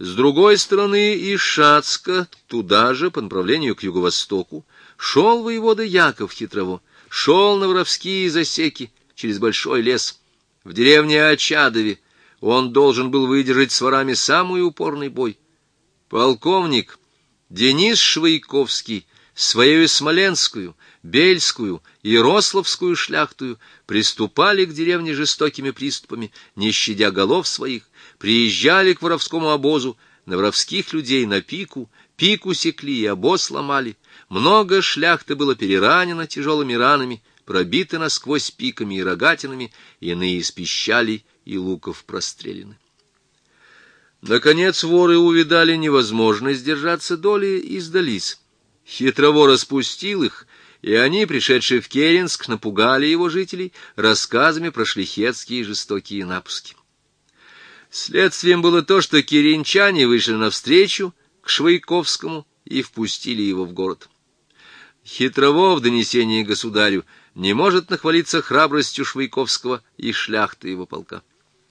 С другой стороны, из Шацка, туда же, по направлению к юго-востоку, шел воевода Яков Хитрово, шел на воровские засеки через большой лес. В деревне Очадове он должен был выдержать с ворами самый упорный бой. Полковник Денис Швейковский своею смоленскую, бельскую и рославскую шляхтую приступали к деревне жестокими приступами, не щадя голов своих, приезжали к воровскому обозу, на воровских людей на пику секли и обоз ломали. Много шляхты было переранено тяжелыми ранами, пробиты насквозь пиками и рогатинами, иные из пищалей и луков прострелены. Наконец воры увидали невозможность держаться доли и сдались. Хитрово распустил их, и они, пришедшие в Керенск, напугали его жителей рассказами про шляхетские жестокие напуски. Следствием было то, что киренчане вышли навстречу к Швейковскому и впустили его в город. Хитрово в донесении государю не может нахвалиться храбростью Швейковского и шляхты его полка.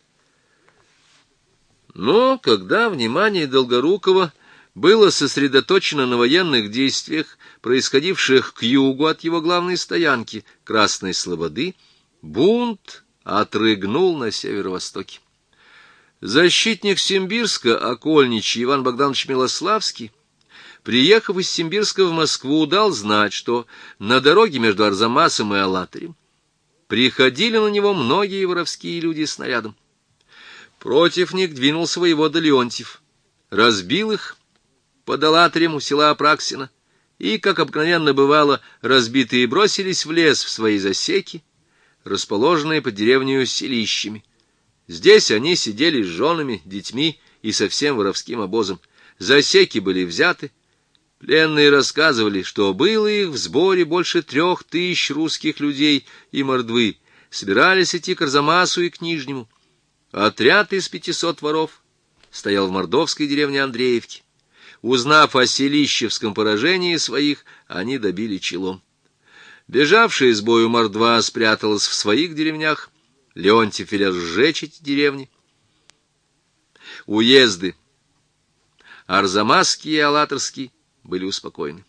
Но когда внимание Долгорукова было сосредоточено на военных действиях, происходивших к югу от его главной стоянки, Красной Слободы, бунт отрыгнул на северо-востоке. Защитник Симбирска, окольничий Иван Богданович Милославский, приехав из Симбирска в Москву, дал знать, что на дороге между Арзамасом и Алатырем приходили на него многие воровские люди с снарядом. Против них двинулся воевода Леонтьев, разбил их под Алатырем у села Апраксино, и, как обыкновенно бывало, разбитые бросились в лес в свои засеки, расположенные под деревнею селищами. Здесь они сидели с женами, детьми и со всем воровским обозом. Засеки были взяты. Пленные рассказывали, что было их в сборе больше 3000 русских людей и мордвы. Собирались идти к Арзамасу и к Нижнему. Отряд из 500 воров стоял в мордовской деревне Андреевки. Узнав о селищевском поражении своих, они добили челом. Бежавшая с бою мордва спряталась в своих деревнях. Леонтьев велел сжечь эти деревни. Уезды Арзамасский и Алатырский были успокоены.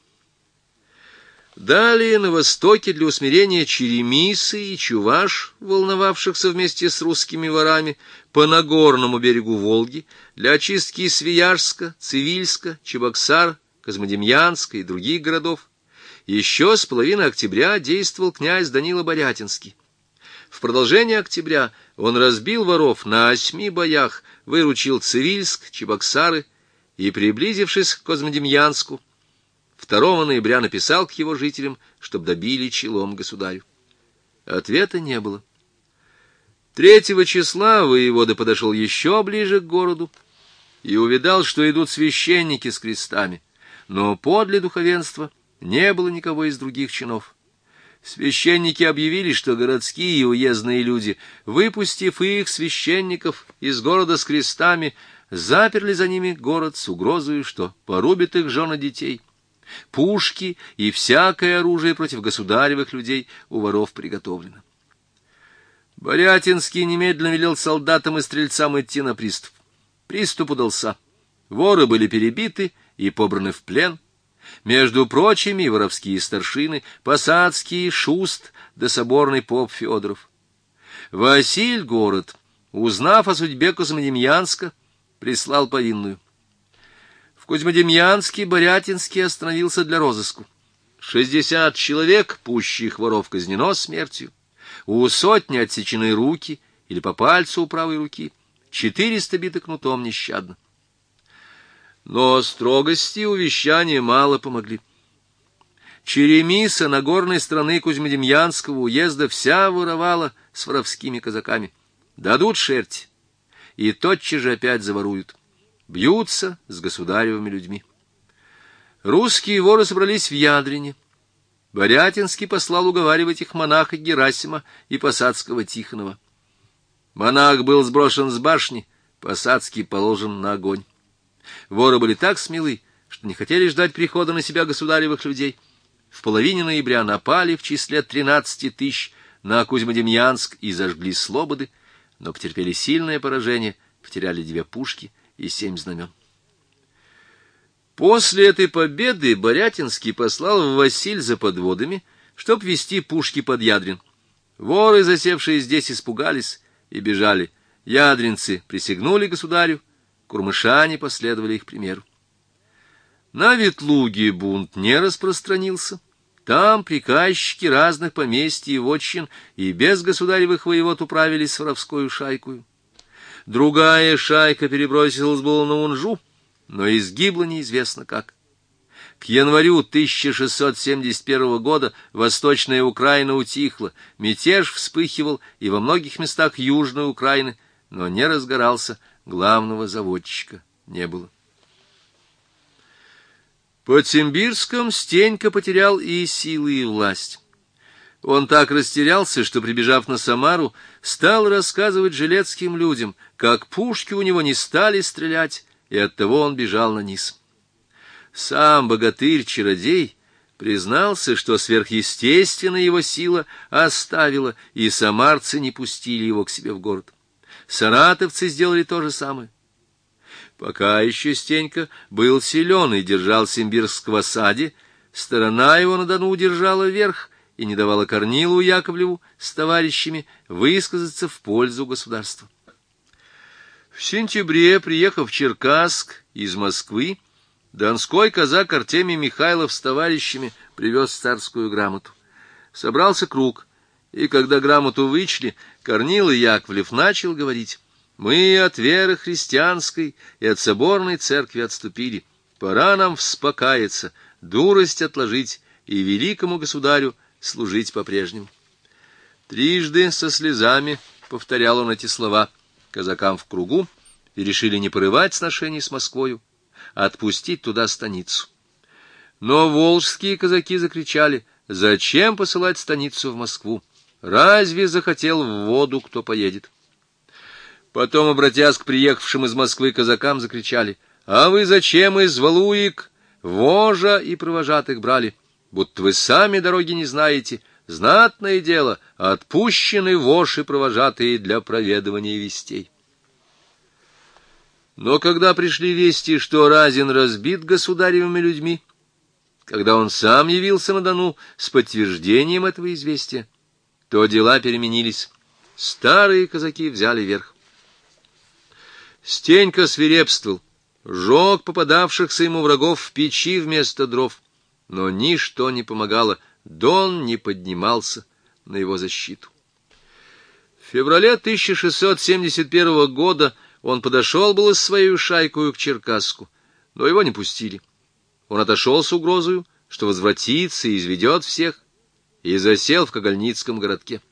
Далее на востоке для усмирения черемисы и чуваш, волновавшихся вместе с русскими ворами по Нагорному берегу Волги, для очистки Свияжска, Цивильска, Чебоксар, Козьмодемьянска и других городов, еще с половины октября действовал князь Данила Борятинский. В продолжение октября он разбил воров на 8 боях, выручил Цивильск, Чебоксары и, приблизившись к Козьмодемьянску, 2 ноября написал к его жителям, чтобы добили челом государю. Ответа не было. 3 числа воевода подошел еще ближе к городу и увидал, что идут священники с крестами, но подле духовенства не было никого из других чинов. Священники объявили, что городские и уездные люди, выпустив их, священников, из города с крестами, заперли за ними город с угрозой, что порубят их жен и детей. Пушки и всякое оружие против государевых людей у воров приготовлено. Борятинский немедленно велел солдатам и стрельцам идти на приступ. Приступ удался. Воры были перебиты и побраны в плен. Между прочими воровские старшины Посадский, Шуст да соборный поп Федоров. Василь город, узнав о судьбе Козьмодемьянска, прислал повинную. В Козьмодемьянске Борятинский остановился для розыску. 60 человек, пущих воров, казнено смертью. У 100 отсечены руки или по пальцу у правой руки. 400 биты кнутом нещадно. Но строгости и увещания мало помогли. Черемиса Нагорной страны Козьмодемьянского уезда вся воровала с воровскими казаками. Дадут шерсть, и тотчас же опять заворуют. Бьются с государевыми людьми. Русские воры собрались в Ядрине. Борятинский послал уговаривать их монаха Герасима и посадского Тихонова. Монах был сброшен с башни, Посадский положен на огонь. Воры были так смелы, что не хотели ждать прихода на себя государевых людей. В половине ноября напали в числе 13 000 на Козьмодемьянск и зажгли слободы, но потерпели сильное поражение, потеряли 2 пушки и 7 знамен. После этой победы Борятинский послал в Василь за подводами, чтоб вести пушки под Ядрин. Воры, засевшие здесь, испугались и бежали. Ядринцы присягнули государю, курмышане последовали их примеру. На Ветлуге бунт не распространился. Там приказчики разных поместьй и вотчин и без государевых воевод управились с воровскою шайкою. Другая шайка перебросилась было на Унжу, но изгибла неизвестно как. К январю 1671 года Восточная Украина утихла, мятеж вспыхивал и во многих местах Южной Украины, но не разгорался, главного заводчика не было. Под Симбирском Стенька потерял и силы, и власть. Он так растерялся, что, прибежав на Самару, стал рассказывать жилецким людям, как пушки у него не стали стрелять, и оттого он бежал на низ. Сам богатырь-чародей признался, что сверхъестественная его сила оставила, и самарцы не пустили его к себе в город. Саратовцы сделали то же самое. Пока еще Стенька был силен и держал Симбирск в осаде, сторона его на Дону удержала верх и не давала Корнилу Яковлеву с товарищами высказаться в пользу государства. В сентябре, приехав в Черкасск из Москвы, донской казак Артемий Михайлов с товарищами привез царскую грамоту. Собрался круг, и когда грамоту вычли, Корнила Яковлев начал говорить: «Мы от веры христианской и от соборной церкви отступили. Пора нам вспокаяться, дурость отложить и великому государю служить по-прежнему». Трижды со слезами повторял он эти слова казакам в кругу, и решили не порывать сношений с Москвою, а отпустить туда станицу. Но волжские казаки закричали: «Зачем посылать станицу в Москву? Разве захотел в воду, кто поедет?» Потом, обратясь к приехавшим из Москвы казакам, закричали: «А вы зачем из Валуек вожа и провожатых брали? Будто вы сами дороги не знаете. Знатное дело, отпущены вож и провожатые для проведывания вестей». Но когда пришли вести, что Разин разбит государевыми людьми, когда он сам явился на Дону с подтверждением этого известия, то дела переменились. Старые казаки взяли верх. Стенька свирепствовал, жег попадавшихся ему врагов в печи вместо дров, но ничто не помогало, Дон не поднимался на его защиту. В феврале 1671 года он подошел было с своей шайкою к Черкасску, но его не пустили. Он отошел с угрозою, что возвратится и изведет всех, и засел в Когольницком городке.